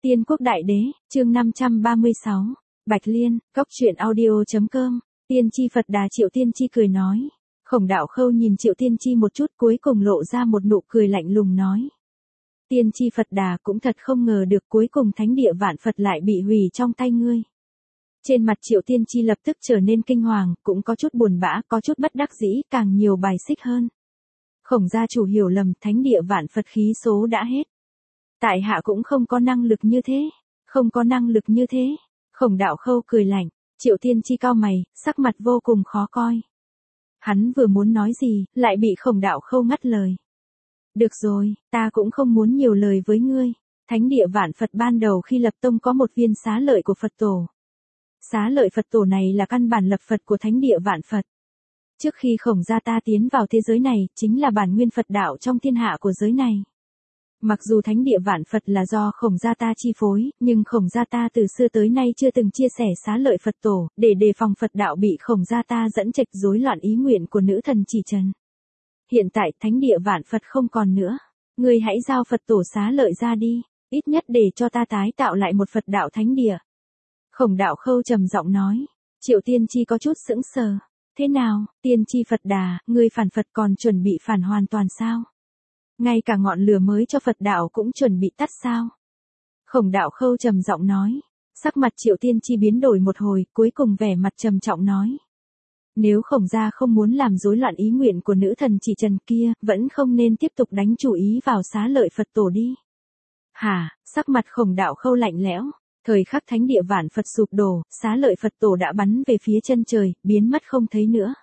Tiên Quốc Đại Đế, chương 536, Bạch Liên, Cốc truyện audio.com, Tiên Tri Phật Đà. Triệu Tiên Tri cười nói. Khổng Đạo Khâu nhìn Triệu Tiên Tri một chút, cuối cùng lộ ra một nụ cười lạnh lùng nói. Tiên Tri Phật Đà, cũng thật không ngờ được cuối cùng thánh địa vạn Phật lại bị hủy trong tay ngươi. Trên mặt Triệu Tiên Tri lập tức trở nên kinh hoàng, cũng có chút buồn bã, có chút bất đắc dĩ, càng nhiều bài xích hơn. Khổng gia chủ hiểu lầm, thánh địa vạn Phật khí số đã hết. Tại hạ cũng không có năng lực như thế, không có năng lực như thế. Khổng Đạo Khâu cười lạnh. Triệu Tiên Tri cau mày, sắc mặt vô cùng khó coi. Hắn vừa muốn nói gì, lại bị Khổng Đạo Khâu ngắt lời. Được rồi, ta cũng không muốn nhiều lời với ngươi. Thánh địa vạn Phật ban đầu khi lập tông có một viên xá lợi của Phật tổ. Xá lợi Phật tổ này là căn bản lập Phật của thánh địa vạn Phật. Trước khi Khổng gia ta tiến vào thế giới này, chính là bản nguyên Phật đạo trong thiên hạ của giới này. Mặc dù thánh địa vạn Phật là do Khổng gia ta chi phối, nhưng Khổng gia ta từ xưa tới nay chưa từng chia sẻ xá lợi Phật tổ, để đề phòng Phật đạo bị Khổng gia ta dẫn trạch rối loạn ý nguyện của nữ thần chỉ trần. Hiện tại thánh địa vạn Phật không còn nữa, ngươi hãy giao Phật tổ xá lợi ra đi, ít nhất để cho ta tái tạo lại một Phật đạo thánh địa. Khổng Đạo Khâu trầm giọng nói. Triệu Tiên Tri có chút sững sờ. Thế nào, Tiên Tri Phật Đà, ngươi phản Phật còn chuẩn bị phản hoàn toàn sao? Ngay cả ngọn lửa mới cho Phật đạo cũng chuẩn bị tắt sao? Khổng Đạo Khâu trầm giọng nói. Sắc mặt Triệu Tiên Tri biến đổi một hồi, cuối cùng vẻ mặt trầm trọng nói. Nếu Khổng gia không muốn làm rối loạn ý nguyện của nữ thần chỉ trần kia, vẫn không nên tiếp tục đánh chủ ý vào xá lợi Phật tổ đi. Hả, sắc mặt Khổng Đạo Khâu lạnh lẽo. Thời khắc thánh địa vạn Phật sụp đổ, xá lợi Phật tổ đã bắn về phía chân trời, biến mất không thấy nữa.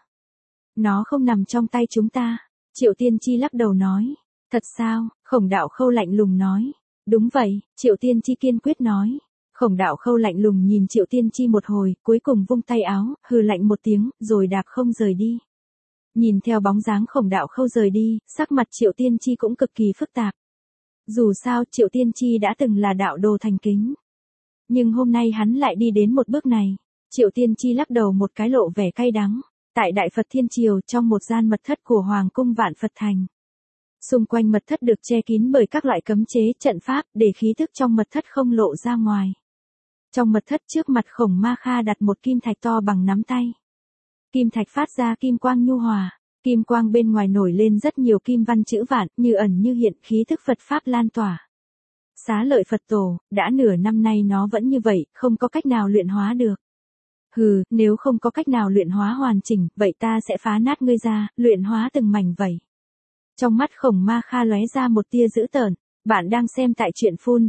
Nó không nằm trong tay chúng ta. Triệu Tiên Tri lắc đầu nói. Thật sao? Khổng Đạo Khâu lạnh lùng nói. Đúng vậy, Triệu Tiên Tri kiên quyết nói. Khổng Đạo Khâu lạnh lùng nhìn Triệu Tiên Tri một hồi, cuối cùng vung tay áo, hừ lạnh một tiếng, rồi đạp không rời đi. Nhìn theo bóng dáng Khổng Đạo Khâu rời đi, sắc mặt Triệu Tiên Tri cũng cực kỳ phức tạp. Dù sao Triệu Tiên Tri đã từng là đạo đồ thành kính. Nhưng hôm nay hắn lại đi đến một bước này. Triệu Tiên Tri lắc đầu một cái, lộ vẻ cay đắng. Tại Đại Phật Thiên Triều, trong một gian mật thất của Hoàng cung Vạn Phật Thành. Xung quanh mật thất được che kín bởi các loại cấm chế, trận pháp, để khí thức trong mật thất không lộ ra ngoài. Trong mật thất trước mặt Khổng Ma Kha đặt một kim thạch to bằng nắm tay. Kim thạch phát ra kim quang nhu hòa. Kim quang bên ngoài nổi lên rất nhiều kim văn chữ vạn, như ẩn như hiện, khí thức Phật Pháp lan tỏa. Xá lợi Phật tổ, đã nửa năm nay nó vẫn như vậy, không có cách nào luyện hóa được. Hừ, nếu không có cách nào luyện hóa hoàn chỉnh, vậy ta sẽ phá nát ngươi ra, luyện hóa từng mảnh vậy. Trong mắt Khổng Ma Kha lóe ra một tia dữ tợn. Bạn đang xem tại truyện phun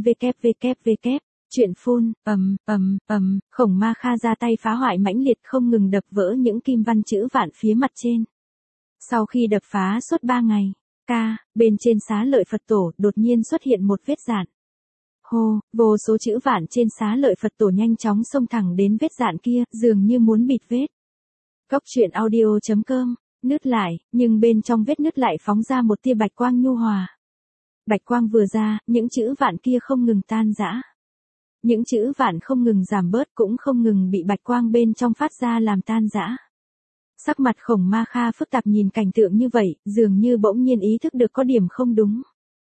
www. Truyện phun, Khổng Ma Kha ra tay phá hoại mãnh liệt, không ngừng đập vỡ những kim văn chữ vạn phía mặt trên. Sau khi đập phá suốt 3 ngày, bên trên xá lợi Phật tổ đột nhiên xuất hiện một vết dạn. Hô, vô số chữ vạn trên xá lợi Phật tổ nhanh chóng xông thẳng đến vết dạn kia, dường như muốn bịt vết. Cốc truyện audio.com, nứt lại, nhưng bên trong vết nứt lại phóng ra một tia bạch quang nhu hòa. Bạch quang vừa ra, những chữ vạn kia không ngừng tan rã. Những chữ vạn không ngừng giảm bớt, cũng không ngừng bị bạch quang bên trong phát ra làm tan rã. Sắc mặt Khổng Ma Kha phức tạp nhìn cảnh tượng như vậy, dường như bỗng nhiên ý thức được có điểm không đúng.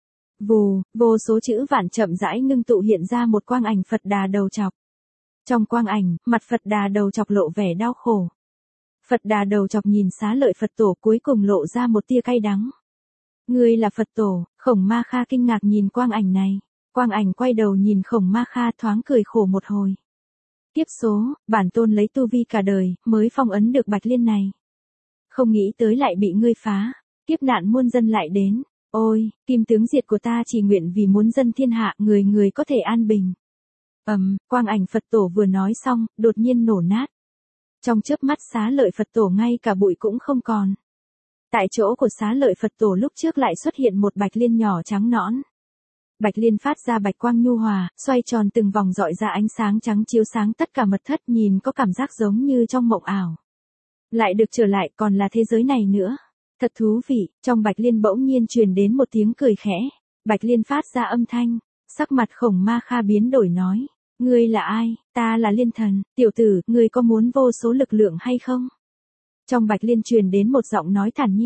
Vù, vô số chữ vạn chậm rãi ngưng tụ hiện ra một quang ảnh Phật Đà đầu trọc. Trong quang ảnh, mặt Phật Đà đầu trọc lộ vẻ đau khổ. Phật Đà đầu trọc nhìn xá lợi Phật tổ, cuối cùng lộ ra một tia cay đắng. Ngươi là Phật tổ? Khổng Ma Kha kinh ngạc nhìn quang ảnh này. Quang ảnh quay đầu nhìn Khổng Ma Kha, thoáng cười khổ một hồi. Kiếp số, bản tôn lấy tu vi cả đời, mới phong ấn được Bạch Liên này. Không nghĩ tới lại bị ngươi phá, kiếp nạn muôn dân lại đến. Ôi, kim tướng diệt của ta chỉ nguyện vì muốn dân thiên hạ, người người có thể an bình. Quang ảnh Phật tổ vừa nói xong, đột nhiên nổ nát. Trong chớp mắt xá lợi Phật tổ ngay cả bụi cũng không còn. Tại chỗ của xá lợi Phật tổ lúc trước lại xuất hiện một Bạch Liên nhỏ trắng nõn. Bạch Liên phát ra bạch quang nhu hòa, xoay tròn từng vòng rọi ra ánh sáng trắng chiếu sáng tất cả mật thất, nhìn có cảm giác giống như trong mộng ảo. Lại được trở lại, còn là thế giới này nữa. Thật thú vị. Trong Bạch Liên bỗng nhiên truyền đến một tiếng cười khẽ. Bạch Liên phát ra âm thanh. Sắc mặt Khổng Ma Kha biến đổi nói. Ngươi là ai? Ta là Liên Thần. Tiểu tử, ngươi có muốn vô số lực lượng hay không? Trong Bạch Liên truyền đến một giọng nói thản nhiên.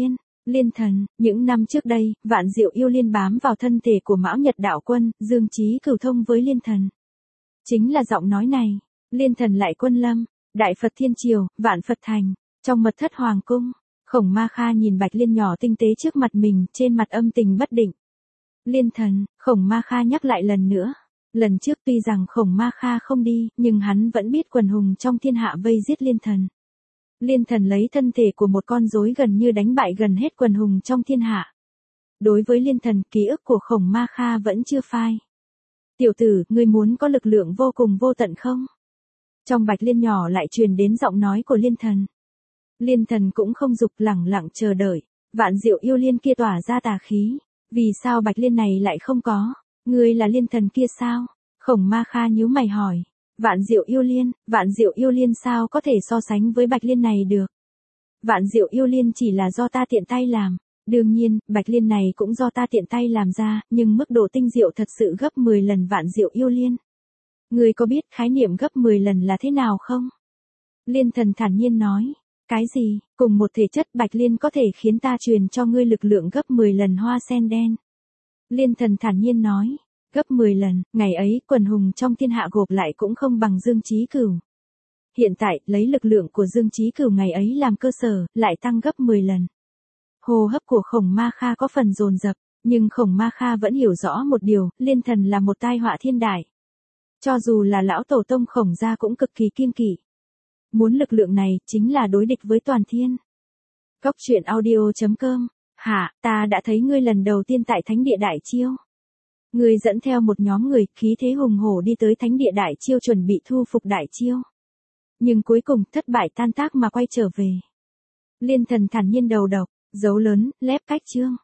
Liên thần, những năm trước đây, Vạn Diệu Yêu Liên bám vào thân thể của Mão Nhật Đạo Quân, Dương Chí Cửu thông với Liên thần. Chính là giọng nói này, Liên thần lại quân lâm, Đại Phật Thiên Triều, Vạn Phật Thành, trong mật thất hoàng cung, Khổng Ma Kha nhìn Bạch Liên nhỏ tinh tế trước mặt mình, trên mặt âm tình bất định. Liên thần, Khổng Ma Kha nhắc lại lần nữa. Lần trước tuy rằng Khổng Ma Kha không đi, nhưng hắn vẫn biết quần hùng trong thiên hạ vây giết Liên thần. Liên thần lấy thân thể của một con rối gần như đánh bại gần hết quần hùng trong thiên hạ. Đối với Liên thần, ký ức của Khổng Ma Kha vẫn chưa phai. Tiểu tử, ngươi muốn có lực lượng vô cùng vô tận không? Trong Bạch Liên nhỏ lại truyền đến giọng nói của Liên thần. Liên thần cũng không dục, lẳng lặng chờ đợi. Vạn Diệu Yêu Liên kia tỏa ra tà khí. Vì sao Bạch Liên này lại không có? Ngươi là Liên thần kia sao? Khổng Ma Kha nhíu mày hỏi. Vạn Diệu Yêu Liên sao có thể so sánh với Bạch Liên này được? Vạn Diệu Yêu Liên chỉ là do ta tiện tay làm. Đương nhiên, Bạch Liên này cũng do ta tiện tay làm ra, nhưng mức độ tinh diệu thật sự gấp 10 lần Vạn Diệu Yêu Liên. Ngươi có biết khái niệm gấp 10 lần là thế nào không? Liên thần thản nhiên nói. Cái gì? Cùng một thể chất Bạch Liên có thể khiến ta truyền cho ngươi lực lượng gấp 10 lần hoa sen đen. Liên thần thản nhiên nói. Gấp 10 lần, ngày ấy quần hùng trong thiên hạ gộp lại cũng không bằng Dương Chí Cửu. Hiện tại, lấy lực lượng của Dương Chí Cửu ngày ấy làm cơ sở, lại tăng gấp 10 lần. Hô hấp của Khổng Ma Kha có phần dồn dập, nhưng Khổng Ma Kha vẫn hiểu rõ một điều, Liên thần là một tai họa thiên đại. Cho dù là lão tổ tông Khổng gia cũng cực kỳ kiêng kỵ. Muốn lực lượng này, chính là đối địch với toàn thiên. Góc truyện audio.com. Hả, ta đã thấy ngươi lần đầu tiên tại Thánh Địa Đại Chiêu. Ngươi dẫn theo một nhóm người, khí thế hùng hổ đi tới Thánh Địa Đại Chiêu chuẩn bị thu phục Đại Chiêu. Nhưng cuối cùng thất bại tan tác mà quay trở về. Liên thần thản nhiên đầu độc, dấu lớn, lép cách chương.